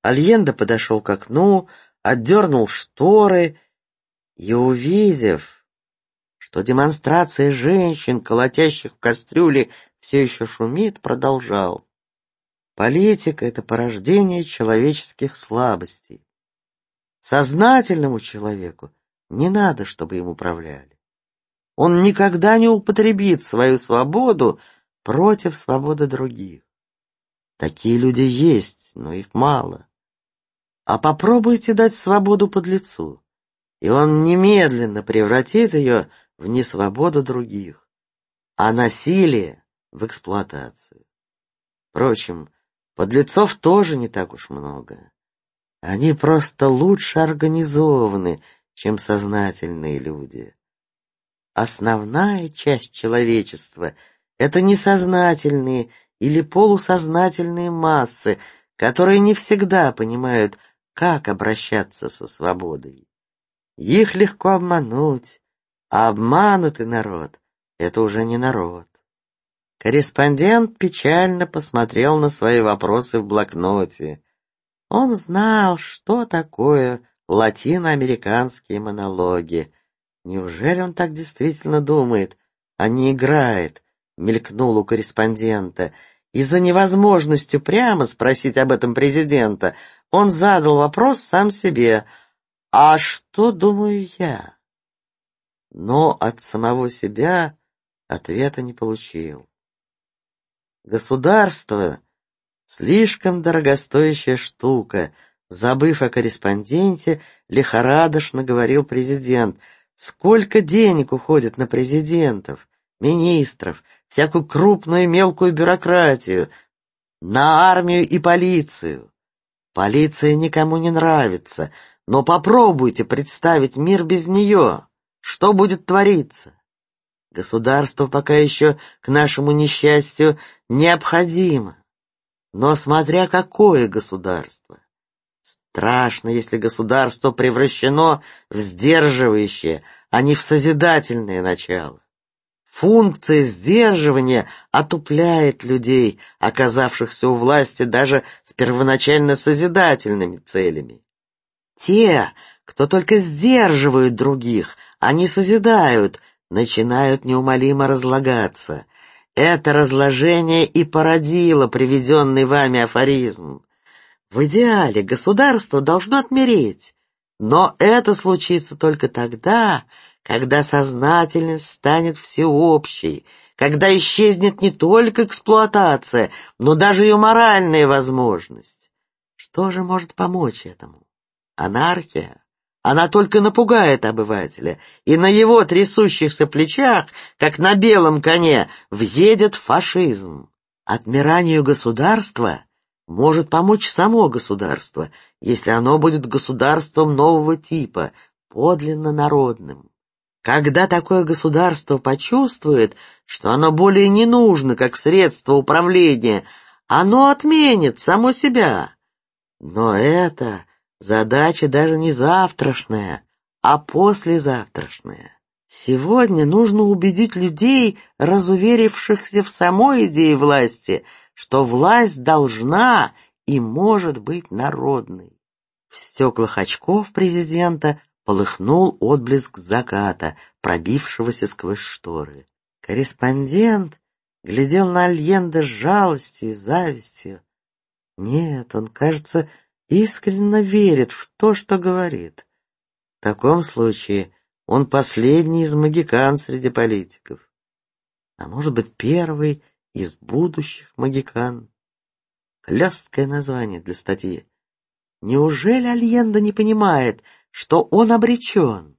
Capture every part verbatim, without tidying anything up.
Альендо подошел к окну, отдернул шторы и, увидев, что демонстрация женщин, колотящих в кастрюле, все еще шумит, продолжал. Политика — это порождение человеческих слабостей. Сознательному человеку не надо, чтобы им управляли. Он никогда не употребит свою свободу против свободы других. Такие люди есть, но их мало. А попробуйте дать свободу подлецу, и он немедленно превратит ее в несвободу других, а насилие в эксплуатацию. Впрочем, подлецов тоже не так уж много. Они просто лучше организованы, чем сознательные люди. Основная часть человечества — это несознательные или полусознательные массы, которые не всегда понимают, как обращаться со свободой. Их легко обмануть, а обманутый народ — это уже не народ. Корреспондент печально посмотрел на свои вопросы в блокноте. Он знал, что такое латиноамериканские монологи. Неужели он так действительно думает, а не играет? Мелькнул у корреспондента. Из-за невозможности прямо спросить об этом президента, он задал вопрос сам себе: «А что думаю я?» Но от самого себя ответа не получил. Государство — слишком дорогостоящая штука. Забыв о корреспонденте, лихорадочно говорил президент. Сколько денег уходит на президентов, министров, всякую крупную и мелкую бюрократию, на армию и полицию. Полиция никому не нравится, но попробуйте представить мир без нее. Что будет твориться? Государство пока еще, к нашему несчастью, необходимо. Но смотря какое государство. Страшно, если государство превращено в сдерживающее, а не в созидательное начало. Функция сдерживания отупляет людей, оказавшихся у власти даже с первоначально созидательными целями. Те, кто только сдерживают других, а не созидают, начинают неумолимо разлагаться. Это разложение и породило приведенный вами афоризм. В идеале государство должно отмереть, но это случится только тогда, когда сознательность станет всеобщей, когда исчезнет не только эксплуатация, но даже ее моральная возможность. Что же может помочь этому? Анархия. Она только напугает обывателя, и на его трясущихся плечах, как на белом коне, въедет фашизм. Отмиранию государства может помочь само государство, если оно будет государством нового типа, подлинно народным. Когда такое государство почувствует, что оно более не нужно как средство управления, оно отменит само себя. Но это задача даже не завтрашняя, а послезавтрашняя. Сегодня нужно убедить людей, разуверившихся в самой идее власти, что власть должна и может быть народной. В стеклах очков президента полыхнул отблеск заката, пробившегося сквозь шторы. Корреспондент глядел на Альендо с жалостью и завистью. Нет, он, кажется, искренне верит в то, что говорит. В таком случае он последний из могикан среди политиков. А может быть, первый из будущих могикан. Хлесткое название для статьи. Неужели Альендо не понимает, что он обречен?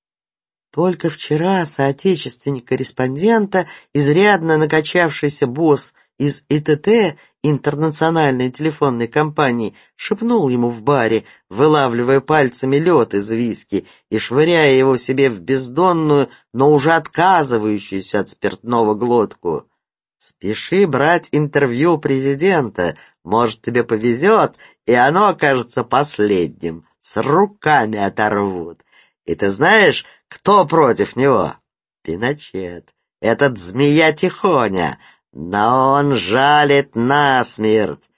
Только вчера соотечественник корреспондента, изрядно накачавшийся босс из ИТТ, интернациональной телефонной компании, шепнул ему в баре, вылавливая пальцами лед из виски и швыряя его себе в бездонную, но уже отказывающуюся от спиртного глотку. «Спеши брать интервью президента, может, тебе повезет, и оно окажется последним, с руками оторвут. И ты знаешь, кто против него? Пиночет, этот змея Тихоня, но он жалит насмерть.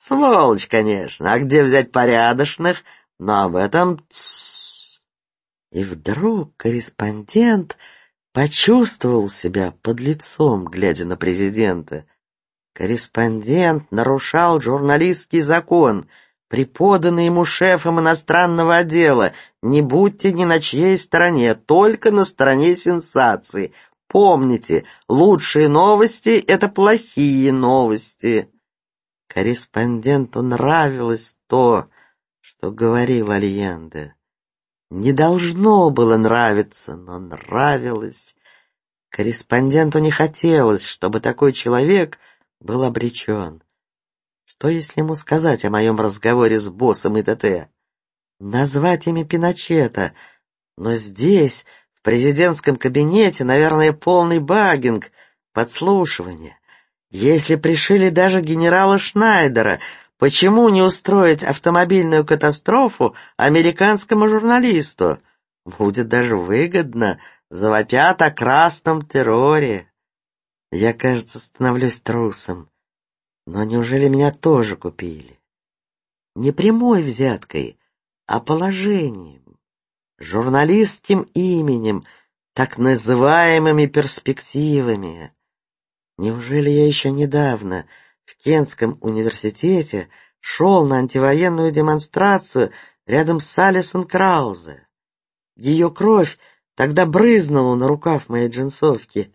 Сволочь, конечно, а где взять порядочных? Но об этом... Тссс. И вдруг корреспондент почувствовал себя подлецом, глядя на президента. Корреспондент нарушал журналистский закон, преподанный ему шефом иностранного отдела. Не будьте ни на чьей стороне, только на стороне сенсации. Помните, лучшие новости — это плохие новости. Корреспонденту нравилось то, что говорил Альенде. Не должно было нравиться, но нравилось. Корреспонденту не хотелось, чтобы такой человек был обречен. Что, если ему сказать о моем разговоре с боссом ИТТ? Назвать имя Пиночета? Но здесь, в президентском кабинете, наверное, полный багинг, подслушивание. Если пришили даже генерала Шнайдера, почему не устроить автомобильную катастрофу американскому журналисту? Будет даже выгодно, завопят о красном терроре. Я, кажется, становлюсь трусом. Но неужели меня тоже купили? Не прямой взяткой, а положением, журналистским именем, так называемыми перспективами. Неужели я еще недавно в Кентском университете шел на антивоенную демонстрацию рядом с Алисон Краузе? Ее кровь тогда брызнула на рукав моей джинсовки.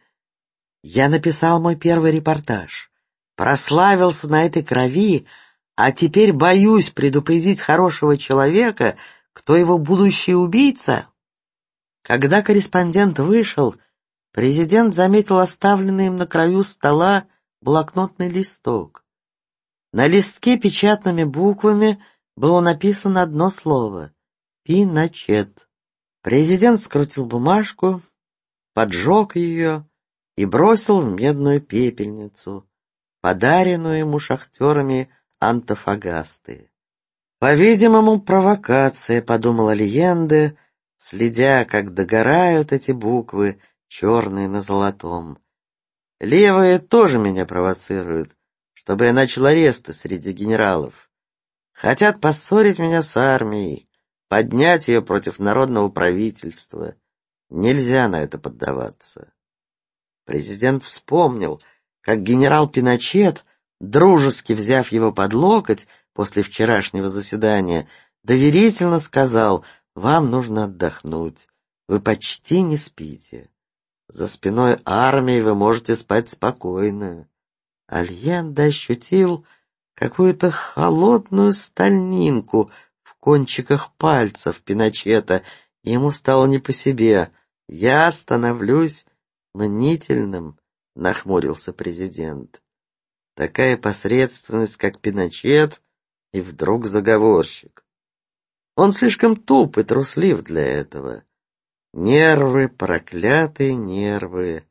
Я написал мой первый репортаж, прославился на этой крови, а теперь боюсь предупредить хорошего человека, кто его будущий убийца. Когда корреспондент вышел, президент заметил оставленный им на краю стола блокнотный листок. На листке печатными буквами было написано одно слово — «Пиночет». Президент скрутил бумажку, поджег ее и бросил в медную пепельницу, подаренную ему шахтерами Антофагасты. По-видимому, провокация, подумала Альенде, следя, как догорают эти буквы, черные на золотом. Левые тоже меня провоцируют, чтобы я начал аресты среди генералов. Хотят поссорить меня с армией, поднять ее против народного правительства. Нельзя на это поддаваться. Президент вспомнил, как генерал Пиночет, дружески взяв его под локоть после вчерашнего заседания, доверительно сказал: «Вам нужно отдохнуть, вы почти не спите. За спиной армии вы можете спать спокойно». Альенде ощутил какую-то холодную стальнинку в кончиках пальцев Пиночета, и ему стало не по себе. «Я становлюсь мнительным», — нахмурился президент. Такая посредственность, как Пиночет, и вдруг заговорщик. Он слишком туп и труслив для этого. Нервы, проклятые нервы.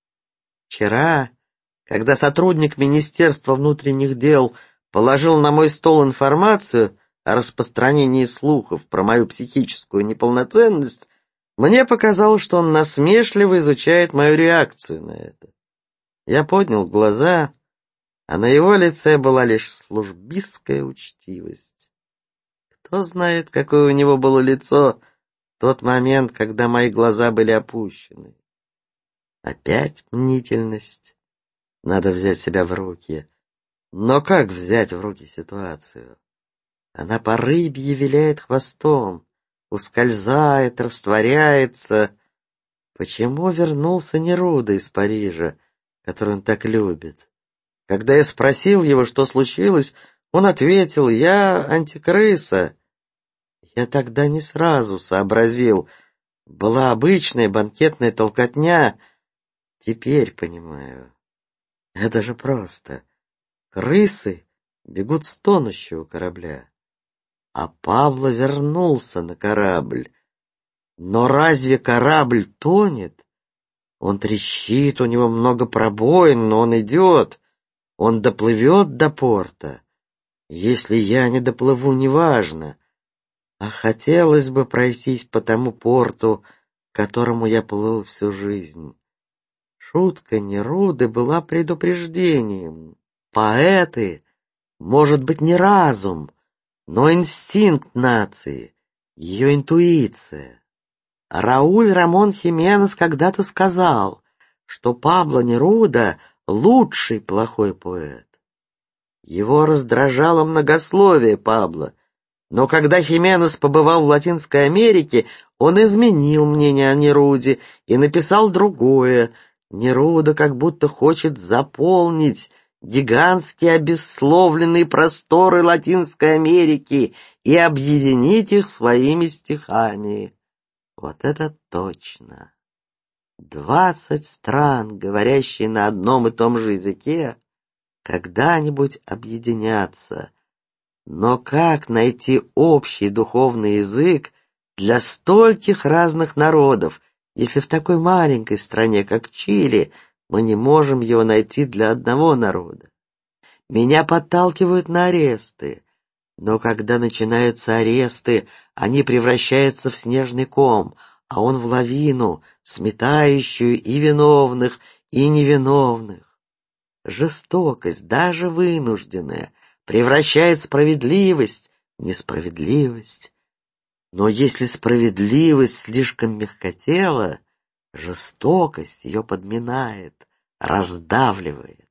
Вчера, когда сотрудник Министерства внутренних дел положил на мой стол информацию о распространении слухов про мою психическую неполноценность, мне показалось, что он насмешливо изучает мою реакцию на это. Я поднял глаза, а на его лице была лишь службистская учтивость. Кто знает, какое у него было лицо в тот момент, когда мои глаза были опущены. Опять мнительность. Надо взять себя в руки. Но как взять в руки ситуацию? Она по рыбье виляет хвостом, ускользает, растворяется. Почему вернулся Неруда из Парижа, который он так любит? Когда я спросил его, что случилось, он ответил: «Я антикрыса». Я тогда не сразу сообразил. Была обычная банкетная толкотня. Теперь понимаю. Это же просто. Крысы бегут с тонущего корабля. А Пабло вернулся на корабль. Но разве корабль тонет? Он трещит, у него много пробоин, но он идет. Он доплывет до порта. Если я не доплыву, неважно. А хотелось бы пройтись по тому порту, к которому я плыл всю жизнь. Шутка Неруды была предупреждением. Поэты Может быть, не разум, но инстинкт нации, ее интуиция. Рауль Рамон Хименес когда-то сказал, что Пабло Неруда — лучший плохой поэт. Его раздражало многословие Пабло, но когда Хименес побывал в Латинской Америке, он изменил мнение о Неруде и написал другое. Неруда как будто хочет заполнить гигантские обессловленные просторы Латинской Америки и объединить их своими стихами. Вот это точно! Двадцать стран, говорящие на одном и том же языке, когда-нибудь объединятся. Но как найти общий духовный язык для стольких разных народов, если в такой маленькой стране, как Чили, мы не можем его найти для одного народа? Меня подталкивают на аресты, но когда начинаются аресты, они превращаются в снежный ком, а он в лавину, сметающую и виновных, и невиновных. Жестокость, даже вынужденная, превращает справедливость в несправедливость. Но если справедливость слишком мягкотела, жестокость ее подминает, раздавливает.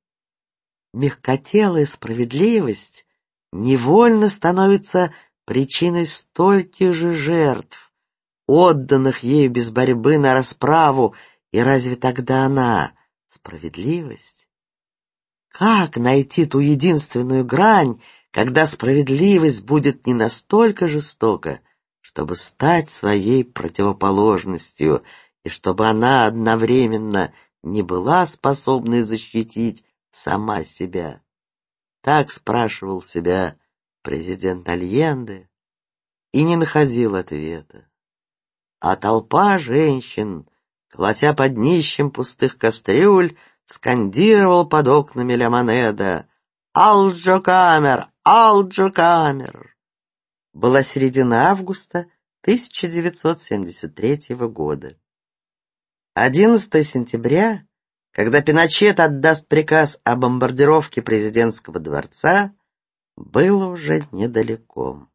Мягкотелая справедливость невольно становится причиной стольких же жертв, отданных ею без борьбы на расправу, и разве тогда она справедливость? Как найти ту единственную грань, когда справедливость будет не настолько жестока, чтобы стать своей противоположностью, и чтобы она одновременно не была способной защитить сама себя? Так спрашивал себя президент Альенде и не находил ответа. А толпа женщин, колотя под днищем пустых кастрюль, скандировал под окнами Ля Монеда: «Алджо Камер! Алджо Камер!» Была середина августа тысяча девятьсот семьдесят третьего года. одиннадцатого сентября, когда Пиночет отдаст приказ о бомбардировке президентского дворца, было уже недалеко.